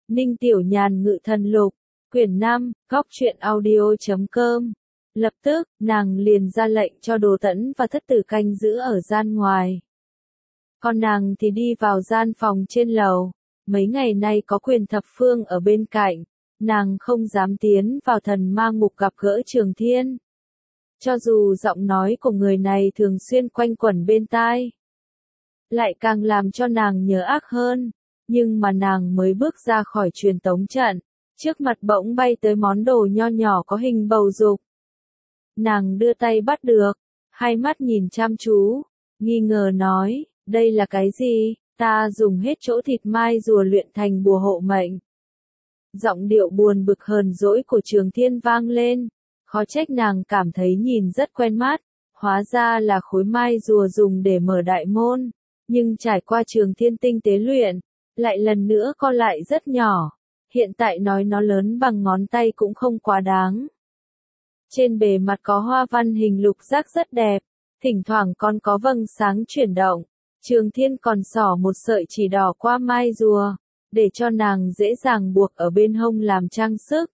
Ninh Tiểu Nhàn Ngự Thần Lục, quyển 5, góc truyện audio.com. Lập tức, nàng liền ra lệnh cho Đồ Tẫn và Thất Tử canh giữ ở gian ngoài. Còn nàng thì đi vào gian phòng trên lầu. Mấy ngày nay có Quyền Thập Phương ở bên cạnh, nàng không dám tiến vào Thần Ma Ngục gặp gỡ Trường Thiên. Cho dù giọng nói của người này thường xuyên quanh quẩn bên tai, lại càng làm cho nàng nhớ ác hơn. Nhưng mà nàng mới bước ra khỏi truyền tống trận, trước mặt bỗng bay tới món đồ nho nhỏ có hình bầu dục. Nàng đưa tay bắt được, hai mắt nhìn chăm chú, nghi ngờ nói, đây là cái gì? Ta dùng hết chỗ thịt mai rùa luyện thành bùa hộ mệnh. Giọng điệu buồn bực hờn dỗi của Trường Thiên vang lên, khó trách nàng cảm thấy nhìn rất quen mắt, hóa ra là khối mai rùa dùng để mở đại môn, nhưng trải qua Trường Thiên tinh tế luyện, lại lần nữa co lại rất nhỏ, hiện tại nói nó lớn bằng ngón tay cũng không quá đáng. Trên bề mặt có hoa văn hình lục giác rất đẹp, thỉnh thoảng còn có vầng sáng chuyển động. Trường Thiên còn xỏ một sợi chỉ đỏ qua mai rùa, để cho nàng dễ dàng buộc ở bên hông làm trang sức.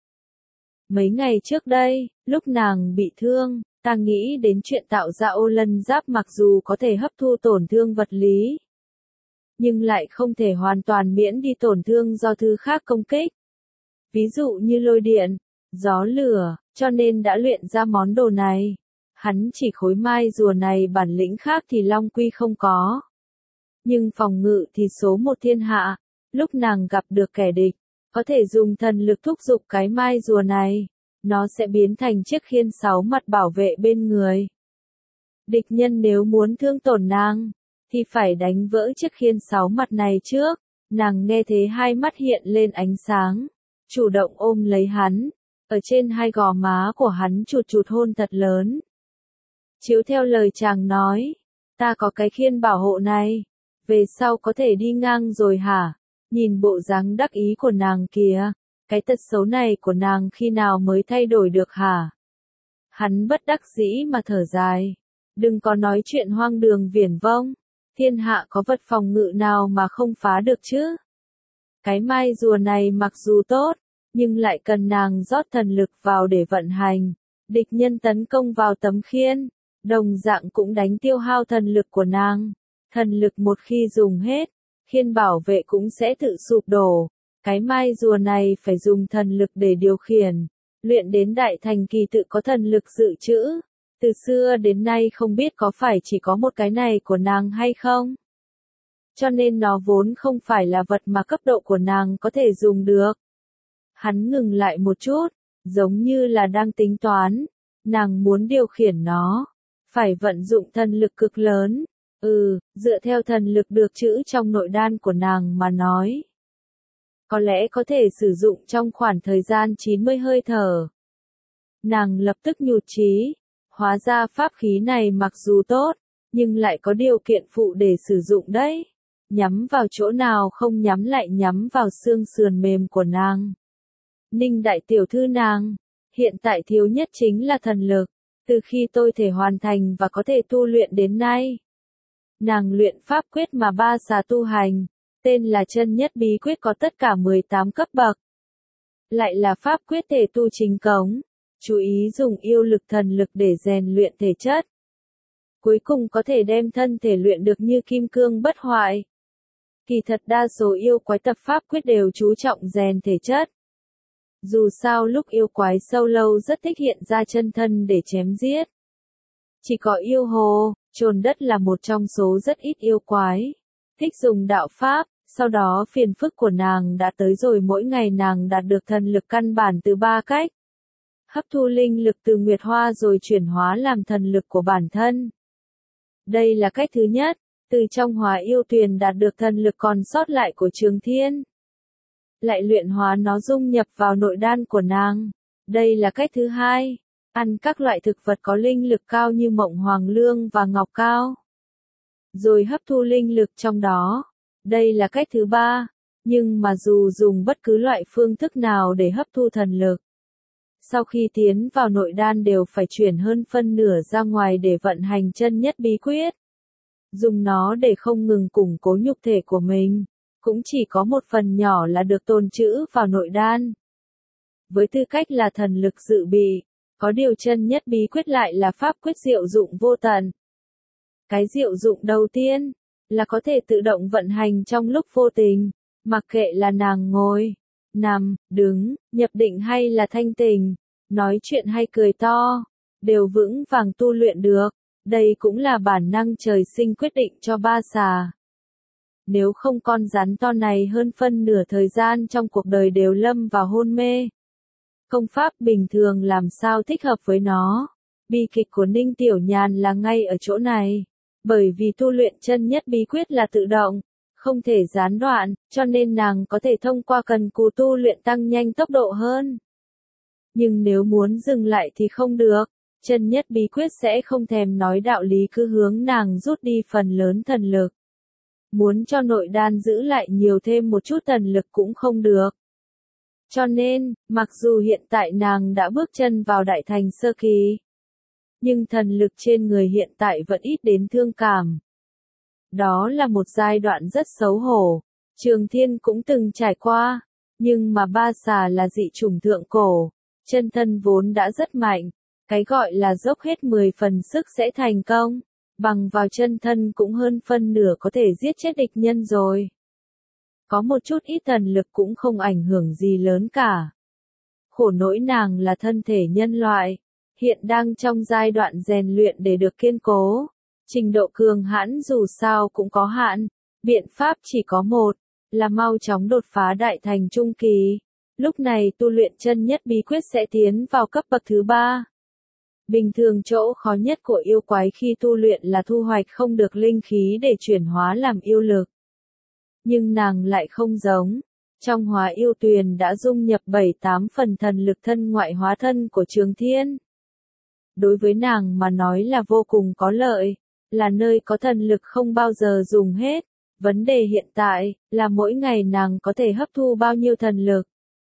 Mấy ngày trước đây, lúc nàng bị thương, ta nghĩ đến chuyện tạo ra ô lân giáp mặc dù có thể hấp thu tổn thương vật lý, nhưng lại không thể hoàn toàn miễn đi tổn thương do thứ khác công kích. Ví dụ như lôi điện, gió lửa, cho nên đã luyện ra món đồ này. Hắn chỉ khối mai rùa này bản lĩnh khác thì Long Quy không có. Nhưng phòng ngự thì số một thiên hạ, lúc nàng gặp được kẻ địch, có thể dùng thần lực thúc giục cái mai rùa này, nó sẽ biến thành chiếc khiên 6 mặt bảo vệ bên người. Địch nhân nếu muốn thương tổn nàng, thì phải đánh vỡ chiếc khiên 6 mặt này trước. Nàng nghe thế hai mắt hiện lên ánh sáng, chủ động ôm lấy hắn, ở trên hai gò má của hắn chụt chụt hôn thật lớn. Chiếu theo lời chàng nói, ta có cái khiên bảo hộ này, về sau có thể đi ngang rồi hả? Nhìn bộ dáng đắc ý của nàng kìa, cái tật xấu này của nàng khi nào mới thay đổi được hả? Hắn bất đắc dĩ mà thở dài, đừng có nói chuyện hoang đường viển vông, thiên hạ có vật phòng ngự nào mà không phá được chứ? Cái mai rùa này mặc dù tốt, nhưng lại cần nàng rót thần lực vào để vận hành, địch nhân tấn công vào tấm khiên, đồng dạng cũng đánh tiêu hao thần lực của nàng. Thần lực một khi dùng hết, khiên bảo vệ cũng sẽ tự sụp đổ. Cái mai rùa này phải dùng thần lực để điều khiển, luyện đến đại thành kỳ tự có thần lực dự trữ. Từ xưa đến nay không biết có phải chỉ có một cái này của nàng hay không. Cho nên nó vốn không phải là vật mà cấp độ của nàng có thể dùng được. Hắn ngừng lại một chút, giống như là đang tính toán, nàng muốn điều khiển nó, phải vận dụng thần lực cực lớn. Dựa theo thần lực được trữ trong nội đan của nàng mà nói, có lẽ có thể sử dụng trong khoảng thời gian 90 hơi thở. Nàng lập tức nhụt chí, hóa ra pháp khí này mặc dù tốt, nhưng lại có điều kiện phụ để sử dụng đấy. Nhắm vào chỗ nào không nhắm lại nhắm vào xương sườn mềm của nàng. Ninh đại tiểu thư nàng, hiện tại thiếu nhất chính là thần lực, từ khi tôi thể hoàn thành và có thể tu luyện đến nay. Nàng luyện pháp quyết mà ba xà tu hành, tên là chân nhất bí quyết có tất cả 18 cấp bậc. Lại là pháp quyết thể tu chính cống, chú ý dùng yêu lực thần lực để rèn luyện thể chất. Cuối cùng có thể đem thân thể luyện được như kim cương bất hoại. Kỳ thật đa số yêu quái tập pháp quyết đều chú trọng rèn thể chất. Dù sao lúc yêu quái sâu lâu rất thích hiện ra chân thân để chém giết. Chỉ có yêu hồ, chồn đất là một trong số rất ít yêu quái thích dùng đạo pháp, sau đó phiền phức của nàng đã tới rồi, mỗi ngày nàng đạt được thần lực căn bản từ 3 cách. Hấp thu linh lực từ Nguyệt Hoa rồi chuyển hóa làm thần lực của bản thân. Đây là cách thứ nhất, từ trong Hóa Yêu Tuyền đạt được thần lực còn sót lại của Trường Thiên. Lại luyện hóa nó dung nhập vào nội đan của nàng. Đây là cách thứ hai, ăn các loại thực vật có linh lực cao như mộng hoàng lương và ngọc cao, rồi hấp thu linh lực trong đó. Đây là cách thứ ba, nhưng mà dù dùng bất cứ loại phương thức nào để hấp thu thần lực, sau khi tiến vào nội đan đều phải chuyển hơn phân nửa ra ngoài để vận hành chân nhất bí quyết. Dùng nó để không ngừng củng cố nhục thể của mình, cũng chỉ có một phần nhỏ là được tồn trữ vào nội đan. Với tư cách là thần lực dự bị, có điều chân nhất bí quyết lại là pháp quyết diệu dụng vô tận. Cái diệu dụng đầu tiên là có thể tự động vận hành trong lúc vô tình, mặc kệ là nàng ngồi, nằm, đứng, nhập định hay là thanh tỉnh, nói chuyện hay cười to, đều vững vàng tu luyện được. Đây cũng là bản năng trời sinh quyết định cho ba xà. Nếu không con rắn to này hơn phân nửa thời gian trong cuộc đời đều lâm vào hôn mê. Công pháp bình thường làm sao thích hợp với nó. Bi kịch của Ninh Tiểu Nhàn là ngay ở chỗ này. Bởi vì tu luyện chân nhất bí quyết là tự động, không thể gián đoạn, cho nên nàng có thể thông qua cần cù tu luyện tăng nhanh tốc độ hơn. Nhưng nếu muốn dừng lại thì không được. Chân nhất bí quyết sẽ không thèm nói đạo lý cứ hướng nàng rút đi phần lớn thần lực. Muốn cho nội đan giữ lại nhiều thêm một chút thần lực cũng không được. Cho nên, mặc dù hiện tại nàng đã bước chân vào đại thành sơ kỳ, nhưng thần lực trên người hiện tại vẫn ít đến thương cảm. Đó là một giai đoạn rất xấu hổ, Trường Thiên cũng từng trải qua, nhưng mà ba xà là dị chủng thượng cổ, chân thân vốn đã rất mạnh, cái gọi là dốc hết 10 phần sức sẽ thành công, bằng vào chân thân cũng hơn phân nửa có thể giết chết địch nhân rồi. Có một chút ít thần lực cũng không ảnh hưởng gì lớn cả. Khổ nỗi nàng là thân thể nhân loại, hiện đang trong giai đoạn rèn luyện để được kiên cố. Trình độ cường hãn dù sao cũng có hạn, biện pháp chỉ có một, là mau chóng đột phá đại thành trung kỳ. Lúc này tu luyện chân nhất bí quyết sẽ tiến vào cấp bậc thứ 3. Bình thường chỗ khó nhất của yêu quái khi tu luyện là thu hoạch không được linh khí để chuyển hóa làm yêu lực. Nhưng nàng lại không giống. Trong Hóa Yêu Tuyền đã dung nhập 7-8 phần thần lực thân ngoại hóa thân của Trường Thiên. Đối với nàng mà nói là vô cùng có lợi, là nơi có thần lực không bao giờ dùng hết. Vấn đề hiện tại là mỗi ngày nàng có thể hấp thu bao nhiêu thần lực.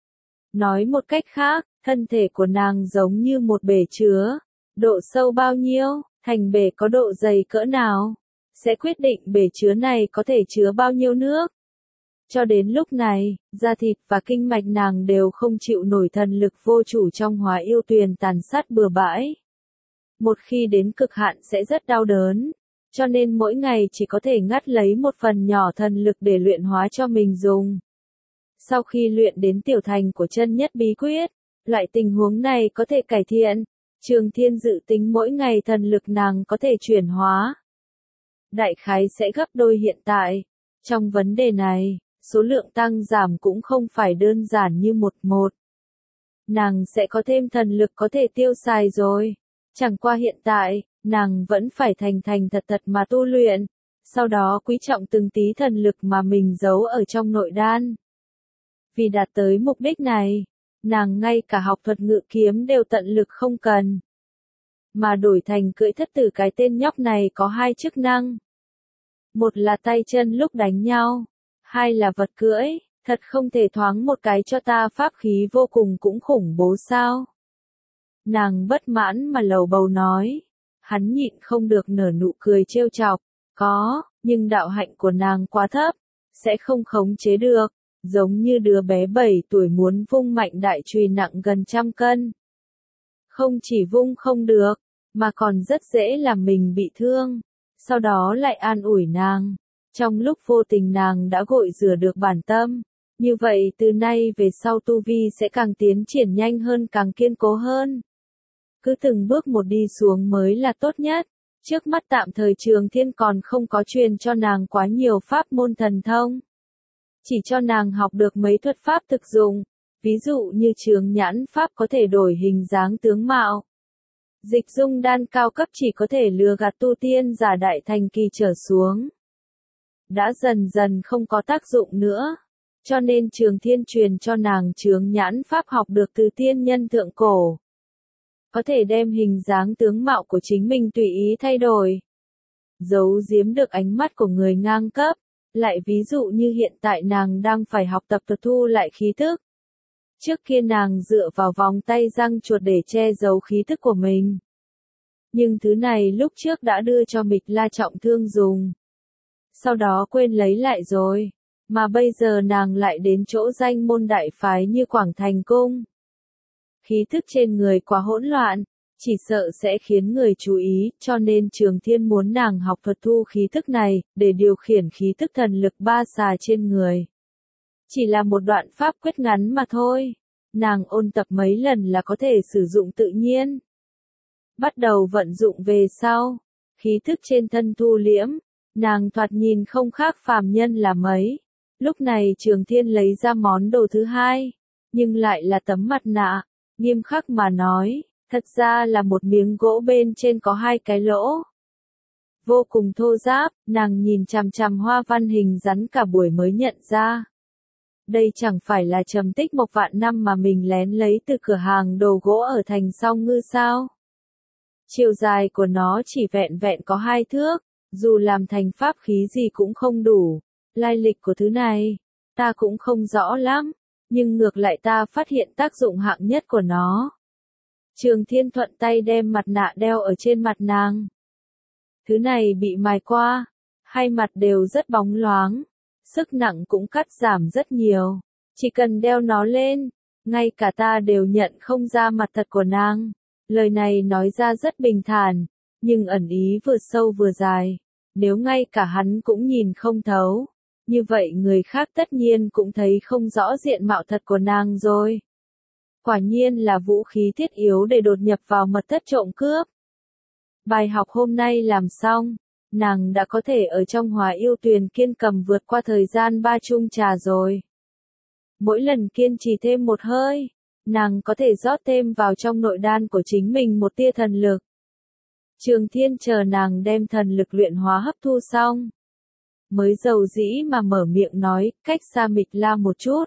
Nói một cách khác, thân thể của nàng giống như một bể chứa. Độ sâu bao nhiêu, thành bể có độ dày cỡ nào, sẽ quyết định bể chứa này có thể chứa bao nhiêu nước. Cho đến lúc này, da thịt và kinh mạch nàng đều không chịu nổi thần lực vô chủ trong Hóa Yêu Tuyền tàn sát bừa bãi. Một khi đến cực hạn sẽ rất đau đớn, cho nên mỗi ngày chỉ có thể ngắt lấy một phần nhỏ thần lực để luyện hóa cho mình dùng. Sau khi luyện đến tiểu thành của chân nhất bí quyết, loại tình huống này có thể cải thiện. Trường Thiên dự tính mỗi ngày thần lực nàng có thể chuyển hóa. Đại khái sẽ gấp đôi hiện tại. Trong vấn đề này, số lượng tăng giảm cũng không phải đơn giản như một. Nàng sẽ có thêm thần lực có thể tiêu xài rồi. Chẳng qua hiện tại, nàng vẫn phải thành thật mà tu luyện. Sau đó quý trọng từng tí thần lực mà mình giấu ở trong nội đan. Vì đạt tới mục đích này, nàng ngay cả học thuật ngự kiếm đều tận lực không cần. Mà đổi thành cưỡi thất tử cái tên nhóc này có 2 chức năng. Một là tay chân lúc đánh nhau, 2 là vật cưỡi, thật không thể thoáng một cái cho ta pháp khí vô cùng cũng khủng bố sao. Nàng bất mãn mà lầu bầu nói, hắn nhịn không được nở nụ cười trêu chọc, có, nhưng đạo hạnh của nàng quá thấp, sẽ không khống chế được. Giống như đứa bé 7 tuổi muốn vung mạnh đại chùy nặng gần 100 cân. Không chỉ vung không được, mà còn rất dễ làm mình bị thương. Sau đó lại an ủi nàng. Trong lúc vô tình nàng đã gội rửa được bản tâm. Như vậy từ nay về sau tu vi sẽ càng tiến triển nhanh hơn càng kiên cố hơn. Cứ từng bước một đi xuống mới là tốt nhất. Trước mắt tạm thời Trường Thiên còn không có truyền cho nàng quá nhiều pháp môn thần thông. Chỉ cho nàng học được mấy thuật pháp thực dụng, ví dụ như Trường Nhãn pháp có thể đổi hình dáng tướng mạo. Dịch dung đan cao cấp chỉ có thể lừa gạt tu tiên giả đại thành kỳ trở xuống. Đã dần dần không có tác dụng nữa, cho nên Trường Thiên truyền cho nàng Trường Nhãn pháp học được từ tiên nhân thượng cổ. Có thể đem hình dáng tướng mạo của chính mình tùy ý thay đổi. Giấu giếm được ánh mắt của người ngang cấp. Lại ví dụ như hiện tại nàng đang phải học tập thuật thu lại khí thức. Trước kia nàng dựa vào vòng tay răng chuột để che giấu khí thức của mình. Nhưng thứ này lúc trước đã đưa cho Mịch La trọng thương dùng. Sau đó quên lấy lại rồi. Mà bây giờ nàng lại đến chỗ danh môn đại phái như Quảng Thành Cung. Khí thức trên người quá hỗn loạn, chỉ sợ sẽ khiến người chú ý, cho nên Trường Thiên muốn nàng học thuật thu khí thức này, để điều khiển khí thức thần lực ba xà trên người. Chỉ là một đoạn pháp quyết ngắn mà thôi, nàng ôn tập mấy lần là có thể sử dụng tự nhiên. Bắt đầu vận dụng về sau, khí thức trên thân thu liễm, nàng thoạt nhìn không khác phàm nhân là mấy. Lúc này Trường Thiên lấy ra món đồ thứ hai, nhưng lại là tấm mặt nạ, nghiêm khắc mà nói, thật ra là một miếng gỗ bên trên có hai cái lỗ. Vô cùng thô ráp, nàng nhìn chằm chằm hoa văn hình rắn cả buổi mới nhận ra. Đây chẳng phải là trầm tích một vạn năm mà mình lén lấy từ cửa hàng đồ gỗ ở thành Song Ngư sao? Chiều dài của nó chỉ vẹn vẹn có 2 thước, dù làm thành pháp khí gì cũng không đủ. Lai lịch của thứ này, ta cũng không rõ lắm, nhưng ngược lại ta phát hiện tác dụng hạng nhất của nó. Trường Thiên thuận tay đem mặt nạ đeo ở trên mặt nàng. Thứ này bị mài qua, hai mặt đều rất bóng loáng, sức nặng cũng cắt giảm rất nhiều. Chỉ cần đeo nó lên, ngay cả ta đều nhận không ra mặt thật của nàng. Lời này nói ra rất bình thản, nhưng ẩn ý vừa sâu vừa dài. Nếu ngay cả hắn cũng nhìn không thấu, như vậy người khác tất nhiên cũng thấy không rõ diện mạo thật của nàng rồi. Quả nhiên là vũ khí thiết yếu để đột nhập vào mật thất trộm cướp. Bài học hôm nay làm xong, nàng đã có thể ở trong Hòa Yêu Tuyền kiên cầm vượt qua thời gian 3 chung trà rồi. Mỗi lần kiên trì thêm một hơi, nàng có thể rót thêm vào trong nội đan của chính mình một tia thần lực. Trường Thiên chờ nàng đem thần lực luyện hóa hấp thu xong, mới dầu dĩ mà mở miệng nói, cách xa Mịch La một chút.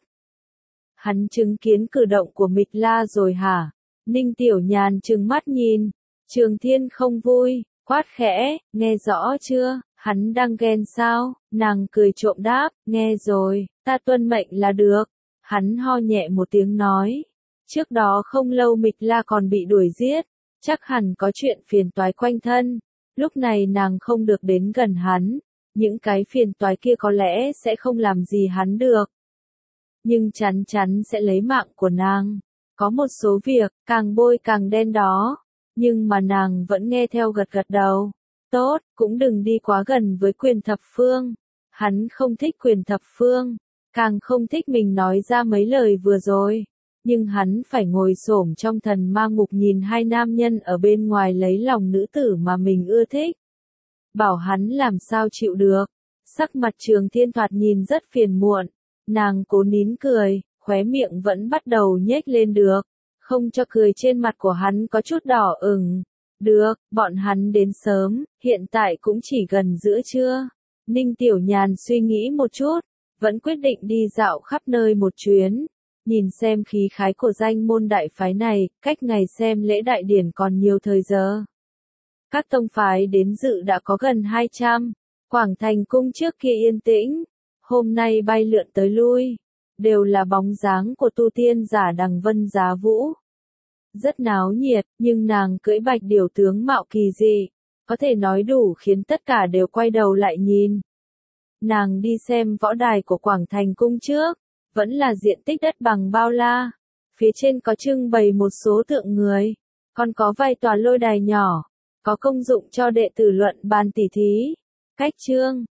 Hắn chứng kiến cử động của Mịch La rồi hả? Ninh Tiểu Nhàn trừng mắt nhìn, Trường Thiên không vui, quát khẽ, nghe rõ chưa, hắn đang ghen sao? Nàng cười trộm đáp, nghe rồi, ta tuân mệnh là được. Hắn ho nhẹ một tiếng nói, trước đó không lâu Mịch La còn bị đuổi giết, chắc hẳn có chuyện phiền toái quanh thân, lúc này nàng không được đến gần hắn, những cái phiền toái kia có lẽ sẽ không làm gì hắn được. Nhưng chắn chắn sẽ lấy mạng của nàng. Có một số việc, càng bôi càng đen đó, nhưng mà nàng vẫn nghe theo gật gật đầu. Tốt, cũng đừng đi quá gần với Quyền Thập Phương. Hắn không thích Quyền Thập Phương, càng không thích mình nói ra mấy lời vừa rồi. Nhưng hắn phải ngồi xổm trong thần ma ngục nhìn hai nam nhân ở bên ngoài lấy lòng nữ tử mà mình ưa thích. Bảo hắn làm sao chịu được. Sắc mặt Trường Thiên thoạt nhìn rất phiền muộn. Nàng cố nín cười, khóe miệng vẫn bắt đầu nhếch lên được. Không cho cười trên mặt của hắn có chút đỏ ửng. Được, bọn hắn đến sớm, hiện tại cũng chỉ gần giữa trưa. Ninh Tiểu Nhàn suy nghĩ một chút, vẫn quyết định đi dạo khắp nơi một chuyến. Nhìn xem khí khái của danh môn đại phái này, cách ngày xem lễ đại điển còn nhiều thời giờ. Các tông phái đến dự đã có gần 200, Quảng Thành Cung trước kia yên tĩnh, hôm nay bay lượn tới lui, đều là bóng dáng của tu tiên giả Đằng Vân Giá Vũ. Rất náo nhiệt, nhưng nàng cưỡi bạch điểu tướng mạo kỳ dị, có thể nói đủ khiến tất cả đều quay đầu lại nhìn. Nàng đi xem võ đài của Quảng Thành Cung trước, vẫn là diện tích đất bằng bao la, phía trên có trưng bày một số tượng người, còn có vài tòa lôi đài nhỏ, có công dụng cho đệ tử luận bàn tỉ thí. Cách chương